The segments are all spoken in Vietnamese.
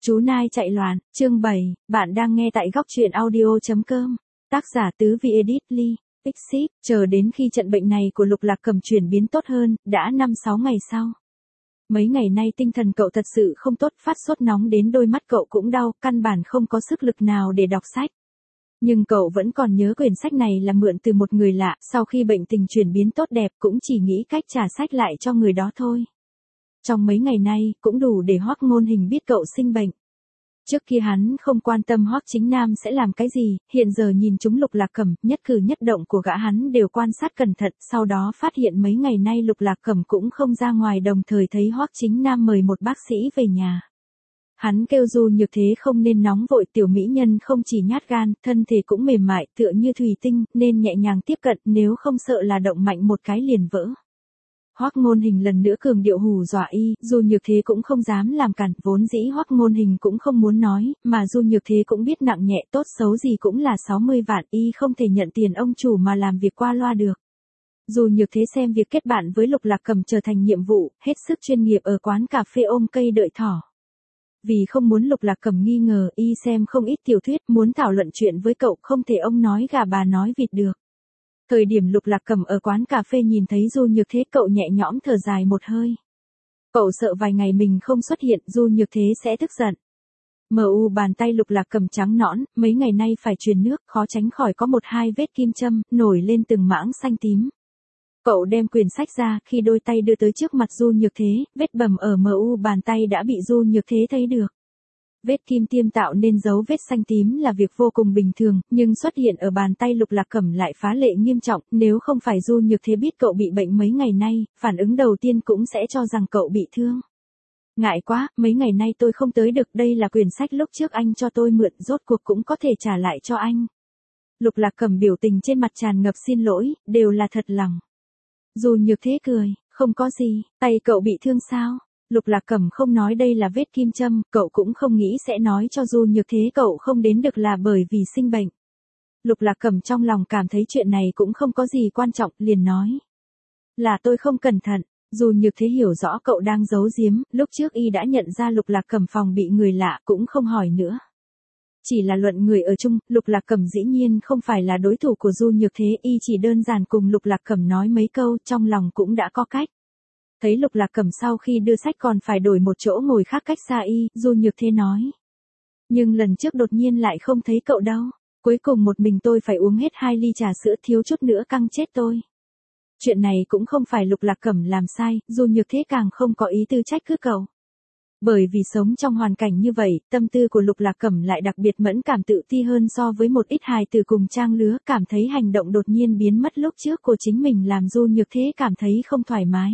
Chú Nai chạy loạn, chương 7, bạn đang nghe tại góc truyện audio.com. Tác giả Tứ Vi Edit Ly, Xíp, chờ đến khi trận bệnh này của Lục Lạc Cầm chuyển biến tốt hơn, đã 5-6 ngày sau. Mấy ngày nay tinh thần cậu thật sự không tốt, phát sốt nóng đến đôi mắt cậu cũng đau, căn bản không có sức lực nào để đọc sách. Nhưng cậu vẫn còn nhớ quyển sách này là mượn từ một người lạ, sau khi bệnh tình chuyển biến tốt đẹp cũng chỉ nghĩ cách trả sách lại cho người đó thôi. Trong mấy ngày nay, cũng đủ để Hoắc Ngôn Hình biết cậu sinh bệnh. Trước kia hắn không quan tâm Hoắc Chính Nam sẽ làm cái gì, hiện giờ nhìn chúng Lục Lạc Cầm, nhất cử nhất động của gã hắn đều quan sát cẩn thận, sau đó phát hiện mấy ngày nay Lục Lạc Cầm cũng không ra ngoài, đồng thời thấy Hoắc Chính Nam mời một bác sĩ về nhà. Hắn kêu Du Nhược Thế không nên nóng vội, tiểu mỹ nhân không chỉ nhát gan, thân thể cũng mềm mại, tựa như thủy tinh, nên nhẹ nhàng tiếp cận, nếu không sợ là động mạnh một cái liền vỡ. Hoắc Ngôn Hình lần nữa cường điệu hù dọa y, Du Nhược Thế cũng không dám làm cản, vốn dĩ Hoắc Ngôn Hình cũng không muốn nói, mà Du Nhược Thế cũng biết nặng nhẹ tốt xấu gì cũng là 60 vạn, y không thể nhận tiền ông chủ mà làm việc qua loa được. Du Nhược Thế xem việc kết bạn với Lục Lạc Cầm trở thành nhiệm vụ, hết sức chuyên nghiệp ở quán cà phê ôm cây đợi thỏ. Vì không muốn Lục Lạc Cầm nghi ngờ, y xem không ít tiểu thuyết, muốn thảo luận chuyện với cậu, không thể ông nói gà bà nói vịt được. Thời điểm Lục Lạc Cầm ở quán cà phê nhìn thấy Du Nhược Thế, cậu nhẹ nhõm thở dài một hơi. Cậu sợ vài ngày mình không xuất hiện, Du Nhược Thế sẽ tức giận. Bàn tay Lục Lạc Cầm trắng nõn, mấy ngày nay phải truyền nước, khó tránh khỏi có 1-2 vết kim châm, nổi lên từng mảng xanh tím. Cậu đem quyển sách ra, khi đôi tay đưa tới trước mặt Du Nhược Thế, vết bầm ở bàn tay đã bị Du Nhược Thế thấy được. Vết kim tiêm tạo nên dấu vết xanh tím là việc vô cùng bình thường, nhưng xuất hiện ở bàn tay Lục Lạc Cầm lại phá lệ nghiêm trọng, nếu không phải Du Nhược Thế biết cậu bị bệnh mấy ngày nay, phản ứng đầu tiên cũng sẽ cho rằng cậu bị thương. Ngại quá, mấy ngày nay tôi không tới được, đây là quyển sách lúc trước anh cho tôi mượn, rốt cuộc cũng có thể trả lại cho anh. Lục Lạc Cầm biểu tình trên mặt tràn ngập xin lỗi, đều là thật lòng. Du Nhược Thế cười, không có gì, tay cậu bị thương sao? Lục Lạc Cầm không nói đây là vết kim châm, cậu cũng không nghĩ sẽ nói cho Du Nhược Thế cậu không đến được là bởi vì sinh bệnh. Lục Lạc Cầm trong lòng cảm thấy chuyện này cũng không có gì quan trọng, liền nói. Là tôi không cẩn thận. Du Nhược Thế hiểu rõ cậu đang giấu giếm, lúc trước y đã nhận ra Lục Lạc Cầm phòng bị người lạ, cũng không hỏi nữa. Chỉ là luận người ở chung, Lục Lạc Cầm dĩ nhiên không phải là đối thủ của Du Nhược Thế, y chỉ đơn giản cùng Lục Lạc Cầm nói mấy câu, trong lòng cũng đã có cách. Thấy Lục Lạc Cầm sau khi đưa sách còn phải đổi một chỗ ngồi khác cách xa y, Du Nhược Thế nói. Nhưng lần trước đột nhiên lại không thấy cậu đâu, cuối cùng một mình tôi phải uống hết 2 ly trà sữa, thiếu chút nữa căng chết tôi. Chuyện này cũng không phải Lục Lạc Cầm làm sai, Du Nhược Thế càng không có ý tư trách cứ cậu. Bởi vì sống trong hoàn cảnh như vậy, tâm tư của Lục Lạc Cầm lại đặc biệt mẫn cảm, tự ti hơn so với một ít hài từ cùng trang lứa, cảm thấy hành động đột nhiên biến mất lúc trước của chính mình làm Du Nhược Thế cảm thấy không thoải mái.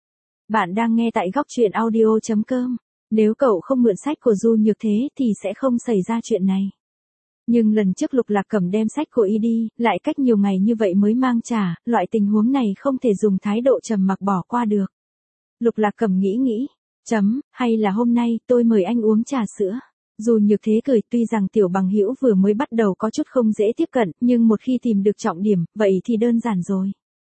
Bạn đang nghe tại góc truyện audio.com. Nếu cậu không mượn sách của Du Nhược Thế thì sẽ không xảy ra chuyện này. Nhưng lần trước Lục Lạc Cầm đem sách của y đi, lại cách nhiều ngày như vậy mới mang trả, loại tình huống này không thể dùng thái độ trầm mặc bỏ qua được. Lục Lạc Cầm nghĩ, hay là hôm nay tôi mời anh uống trà sữa. Du Nhược Thế cười, tuy rằng tiểu bằng hữu vừa mới bắt đầu có chút không dễ tiếp cận, nhưng một khi tìm được trọng điểm, vậy thì đơn giản rồi.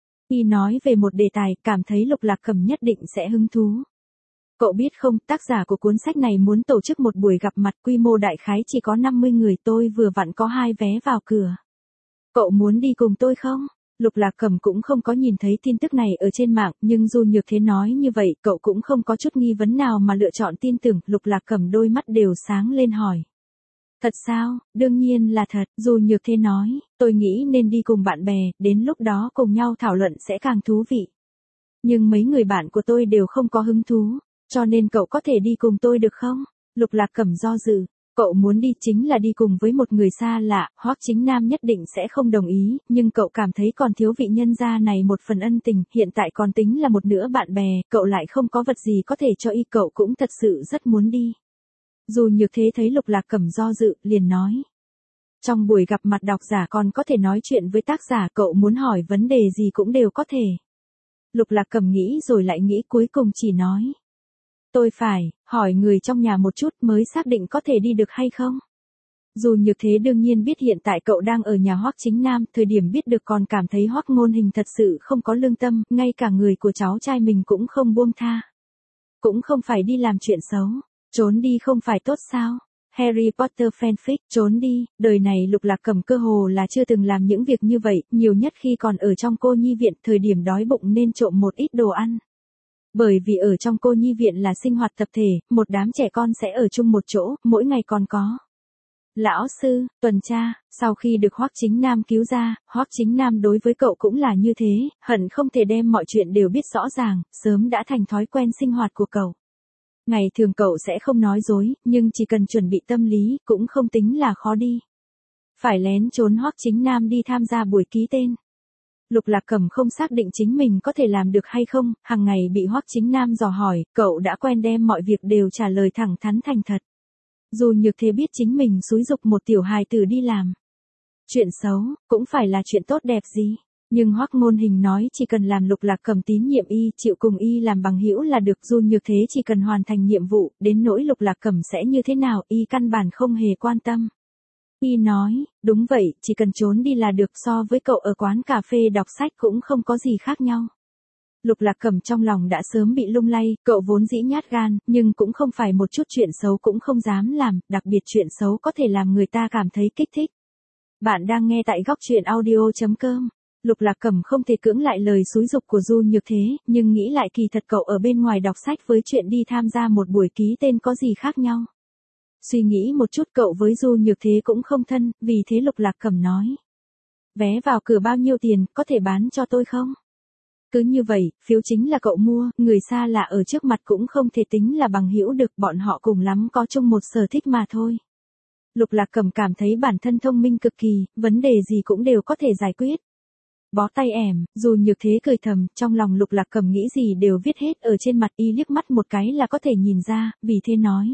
Y nói về một đề tài, cảm thấy Lục Lạc Cầm nhất định sẽ hứng thú. Cậu biết không, tác giả của cuốn sách này muốn tổ chức một buổi gặp mặt, quy mô đại khái chỉ có 50 người, tôi vừa vặn có 2 vé vào cửa. Cậu muốn đi cùng tôi không? Lục Lạc Cầm cũng không có nhìn thấy tin tức này ở trên mạng, nhưng Du Nhược Thế nói như vậy, cậu cũng không có chút nghi vấn nào mà lựa chọn tin tưởng. Lục Lạc Cầm đôi mắt đều sáng lên hỏi. Thật sao? Đương nhiên là thật, Du Nhược Thế nói, tôi nghĩ nên đi cùng bạn bè, đến lúc đó cùng nhau thảo luận sẽ càng thú vị. Nhưng mấy người bạn của tôi đều không có hứng thú, cho nên cậu có thể đi cùng tôi được không? Lục Lạc Cầm do dự, cậu muốn đi chính là đi cùng với một người xa lạ, Hoắc Chính Nam nhất định sẽ không đồng ý, nhưng cậu cảm thấy còn thiếu vị nhân gia này một phần ân tình, hiện tại còn tính là một nửa bạn bè, cậu lại không có vật gì có thể cho y, cậu cũng thật sự rất muốn đi. Du Nhược Thế thấy Lục Lạc Cầm do dự, liền nói. Trong buổi gặp mặt độc giả còn có thể nói chuyện với tác giả, cậu muốn hỏi vấn đề gì cũng đều có thể. Lục Lạc Cầm nghĩ rồi lại nghĩ, cuối cùng chỉ nói. Tôi phải hỏi người trong nhà một chút mới xác định có thể đi được hay không. Du Nhược Thế đương nhiên biết hiện tại cậu đang ở nhà Hoắc Chính Nam, thời điểm biết được còn cảm thấy Hoắc Ngôn Hình thật sự không có lương tâm, ngay cả người của cháu trai mình cũng không buông tha. Cũng không phải đi làm chuyện xấu. Trốn đi không phải tốt sao? Harry Potter fanfic, trốn đi, đời này Lục Lạc Cẩm cơ hồ là chưa từng làm những việc như vậy, nhiều nhất khi còn ở trong cô nhi viện, thời điểm đói bụng nên trộm một ít đồ ăn. Bởi vì ở trong cô nhi viện là sinh hoạt tập thể, một đám trẻ con sẽ ở chung một chỗ, mỗi ngày còn có lão sư, tuần tra, sau khi được Hoắc Chính Nam cứu ra, Hoắc Chính Nam đối với cậu cũng là như thế, hận không thể đem mọi chuyện đều biết rõ ràng, sớm đã thành thói quen sinh hoạt của cậu. Ngày thường cậu sẽ không nói dối, nhưng chỉ cần chuẩn bị tâm lý, cũng không tính là khó đi. Phải lén trốn Hoắc Chính Nam đi tham gia buổi ký tên. Lục Lạc Cẩm không xác định chính mình có thể làm được hay không, hàng ngày bị Hoắc Chính Nam dò hỏi, cậu đã quen đem mọi việc đều trả lời thẳng thắn thành thật. Dù Nhược Thế biết chính mình xúi giục một tiểu hài tử đi làm chuyện xấu, cũng phải là chuyện tốt đẹp gì. Nhưng Hoắc Ngôn Hình nói chỉ cần làm Lục Lạc Cẩm tín nhiệm y, chịu cùng y làm bằng hữu là được, dù Nhược Thế chỉ cần hoàn thành nhiệm vụ, đến nỗi Lục Lạc Cẩm sẽ như thế nào, y căn bản không hề quan tâm. Y nói, đúng vậy, chỉ cần trốn đi là được, so với cậu ở quán cà phê đọc sách cũng không có gì khác nhau. Lục Lạc Cẩm trong lòng đã sớm bị lung lay, cậu vốn dĩ nhát gan, nhưng cũng không phải một chút chuyện xấu cũng không dám làm, đặc biệt chuyện xấu có thể làm người ta cảm thấy kích thích. Bạn đang nghe tại góc truyện audio.com. Lục Lạc Cẩm không thể cưỡng lại lời xúi giục của Du Nhược Thế, nhưng nghĩ lại kỳ thật cậu ở bên ngoài đọc sách với chuyện đi tham gia một buổi ký tên có gì khác nhau. Suy nghĩ một chút cậu với Du Nhược Thế cũng không thân, vì thế Lục Lạc Cẩm nói. Vé vào cửa bao nhiêu tiền, có thể bán cho tôi không? Cứ như vậy, phiếu chính là cậu mua, người xa lạ ở trước mặt cũng không thể tính là bằng hữu được, bọn họ cùng lắm có chung một sở thích mà thôi. Lục Lạc Cẩm cảm thấy bản thân thông minh cực kỳ, vấn đề gì cũng đều có thể giải quyết. Bó tay ẻm, dù Nhược Thế cười thầm, trong lòng Lục Lạc Cẩm nghĩ gì đều viết hết ở trên mặt, y liếc mắt một cái là có thể nhìn ra, vì thế nói.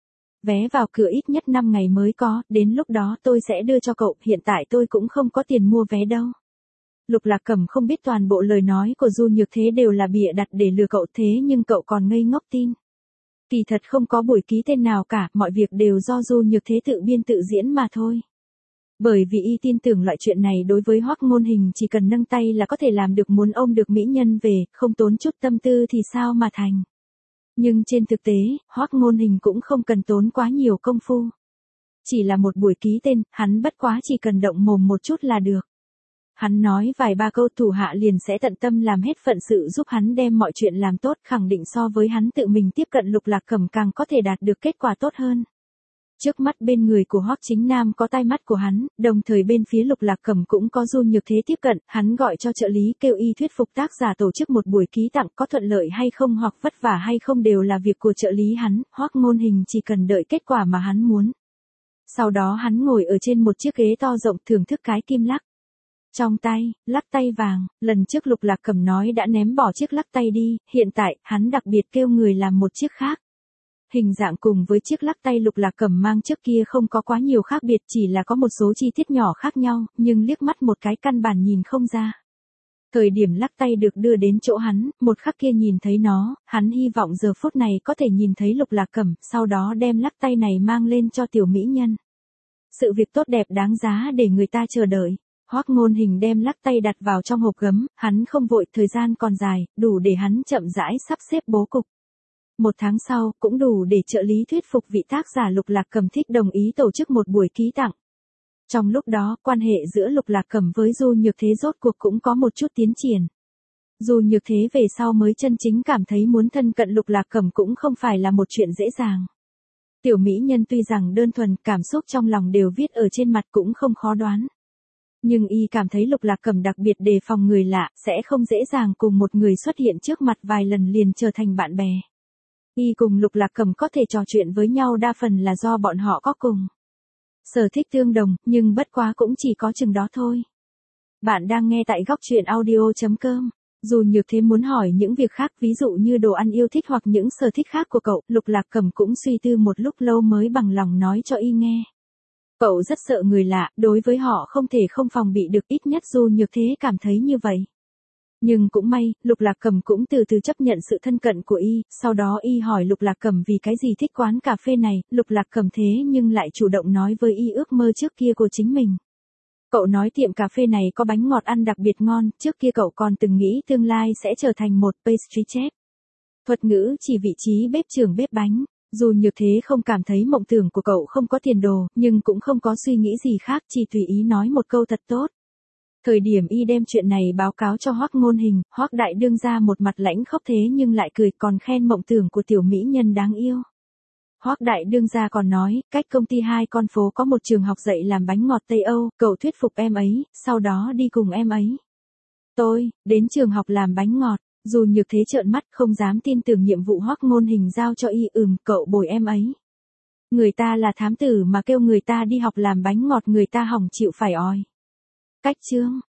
Vé vào cửa ít nhất 5 ngày mới có, đến lúc đó tôi sẽ đưa cho cậu, hiện tại tôi cũng không có tiền mua vé đâu. Lục Lạc Cẩm không biết toàn bộ lời nói của Du Nhược Thế đều là bịa đặt để lừa cậu, thế nhưng cậu còn ngây ngốc tin. Kỳ thật không có buổi ký tên nào cả, mọi việc đều do Du Nhược Thế tự biên tự diễn mà thôi. Bởi vì y tin tưởng loại chuyện này đối với Hoắc Ngôn Hình chỉ cần nâng tay là có thể làm được, muốn ôm được mỹ nhân về, không tốn chút tâm tư thì sao mà thành. Nhưng trên thực tế, Hoắc Ngôn Hình cũng không cần tốn quá nhiều công phu. Chỉ là một buổi ký tên, hắn bất quá chỉ cần động mồm một chút là được. Hắn nói vài ba câu thủ hạ liền sẽ tận tâm làm hết phận sự giúp hắn đem mọi chuyện làm tốt, khẳng định so với hắn tự mình tiếp cận Lục Lạc Cẩm càng có thể đạt được kết quả tốt hơn. Trước mắt bên người của Hoắc Chính Nam có tai mắt của hắn, đồng thời bên phía Lục Lạc Cẩm cũng có Du Nhược Thế tiếp cận, hắn gọi cho trợ lý kêu y thuyết phục tác giả tổ chức một buổi ký tặng, có thuận lợi hay không hoặc vất vả hay không đều là việc của trợ lý hắn, Hoắc Ngôn Hình chỉ cần đợi kết quả mà hắn muốn. Sau đó hắn ngồi ở trên một chiếc ghế to rộng thưởng thức cái kim lắc. Trong tay, lắc tay vàng, lần trước Lục Lạc Cẩm nói đã ném bỏ chiếc lắc tay đi, hiện tại, hắn đặc biệt kêu người làm một chiếc khác. Hình dạng cùng với chiếc lắc tay Lục Lạc Cẩm mang trước kia không có quá nhiều khác biệt, chỉ là có một số chi tiết nhỏ khác nhau, nhưng liếc mắt một cái căn bản nhìn không ra. Thời điểm lắc tay được đưa đến chỗ hắn, một khắc kia nhìn thấy nó, hắn hy vọng giờ phút này có thể nhìn thấy Lục Lạc Cẩm, sau đó đem lắc tay này mang lên cho tiểu mỹ nhân. Sự việc tốt đẹp đáng giá để người ta chờ đợi. Hoắc Ngôn Hình đem lắc tay đặt vào trong hộp gấm, hắn không vội, thời gian còn dài, đủ để hắn chậm rãi sắp xếp bố cục. 1 tháng sau, cũng đủ để trợ lý thuyết phục vị tác giả Lục Lạc Cẩm thích đồng ý tổ chức một buổi ký tặng. Trong lúc đó, quan hệ giữa Lục Lạc Cẩm với Du Nhược Thế rốt cuộc cũng có một chút tiến triển. Du Nhược Thế về sau mới chân chính cảm thấy muốn thân cận Lục Lạc Cẩm cũng không phải là một chuyện dễ dàng. Tiểu mỹ nhân tuy rằng đơn thuần, cảm xúc trong lòng đều viết ở trên mặt cũng không khó đoán. Nhưng y cảm thấy Lục Lạc Cẩm đặc biệt đề phòng người lạ, sẽ không dễ dàng cùng một người xuất hiện trước mặt vài lần liền trở thành bạn bè. Y cùng Lục Lạc Cẩm có thể trò chuyện với nhau đa phần là do bọn họ có cùng sở thích tương đồng, nhưng bất quá cũng chỉ có chừng đó thôi. Bạn đang nghe tại góc truyện audio.com. Dù Nhược Thế muốn hỏi những việc khác, ví dụ như đồ ăn yêu thích hoặc những sở thích khác của cậu, Lục Lạc Cẩm cũng suy tư một lúc lâu mới bằng lòng nói cho y nghe. Cậu rất sợ người lạ, đối với họ không thể không phòng bị được, ít nhất Du Nhược Thế cảm thấy như vậy. Nhưng cũng may, Lục Lạc Cẩm cũng từ từ chấp nhận sự thân cận của y, sau đó y hỏi Lục Lạc Cẩm vì cái gì thích quán cà phê này, Lục Lạc Cẩm thế nhưng lại chủ động nói với y ước mơ trước kia của chính mình. Cậu nói tiệm cà phê này có bánh ngọt ăn đặc biệt ngon, trước kia cậu còn từng nghĩ tương lai sẽ trở thành một pastry chef. Thuật ngữ chỉ vị trí bếp trưởng bếp bánh. Dù Nhược Thế không cảm thấy mộng tưởng của cậu không có tiền đồ, nhưng cũng không có suy nghĩ gì khác, chỉ tùy ý nói một câu thật tốt. Thời điểm y đem chuyện này báo cáo cho Hoắc Ngôn Hình, Hoắc đại đương gia một mặt lãnh khốc thế nhưng lại cười còn khen mộng tưởng của tiểu mỹ nhân đáng yêu. Hoắc đại đương gia còn nói, cách công ty 2 con phố có một trường học dạy làm bánh ngọt Tây Âu, cậu thuyết phục em ấy, sau đó đi cùng em ấy. Tôi, đến trường học làm bánh ngọt, dù Nhược Thế trợn mắt không dám tin tưởng nhiệm vụ Hoắc Ngôn Hình giao cho y, cậu bồi em ấy. Người ta là thám tử mà kêu người ta đi học làm bánh ngọt người ta hỏng chịu phải oi. Cách chương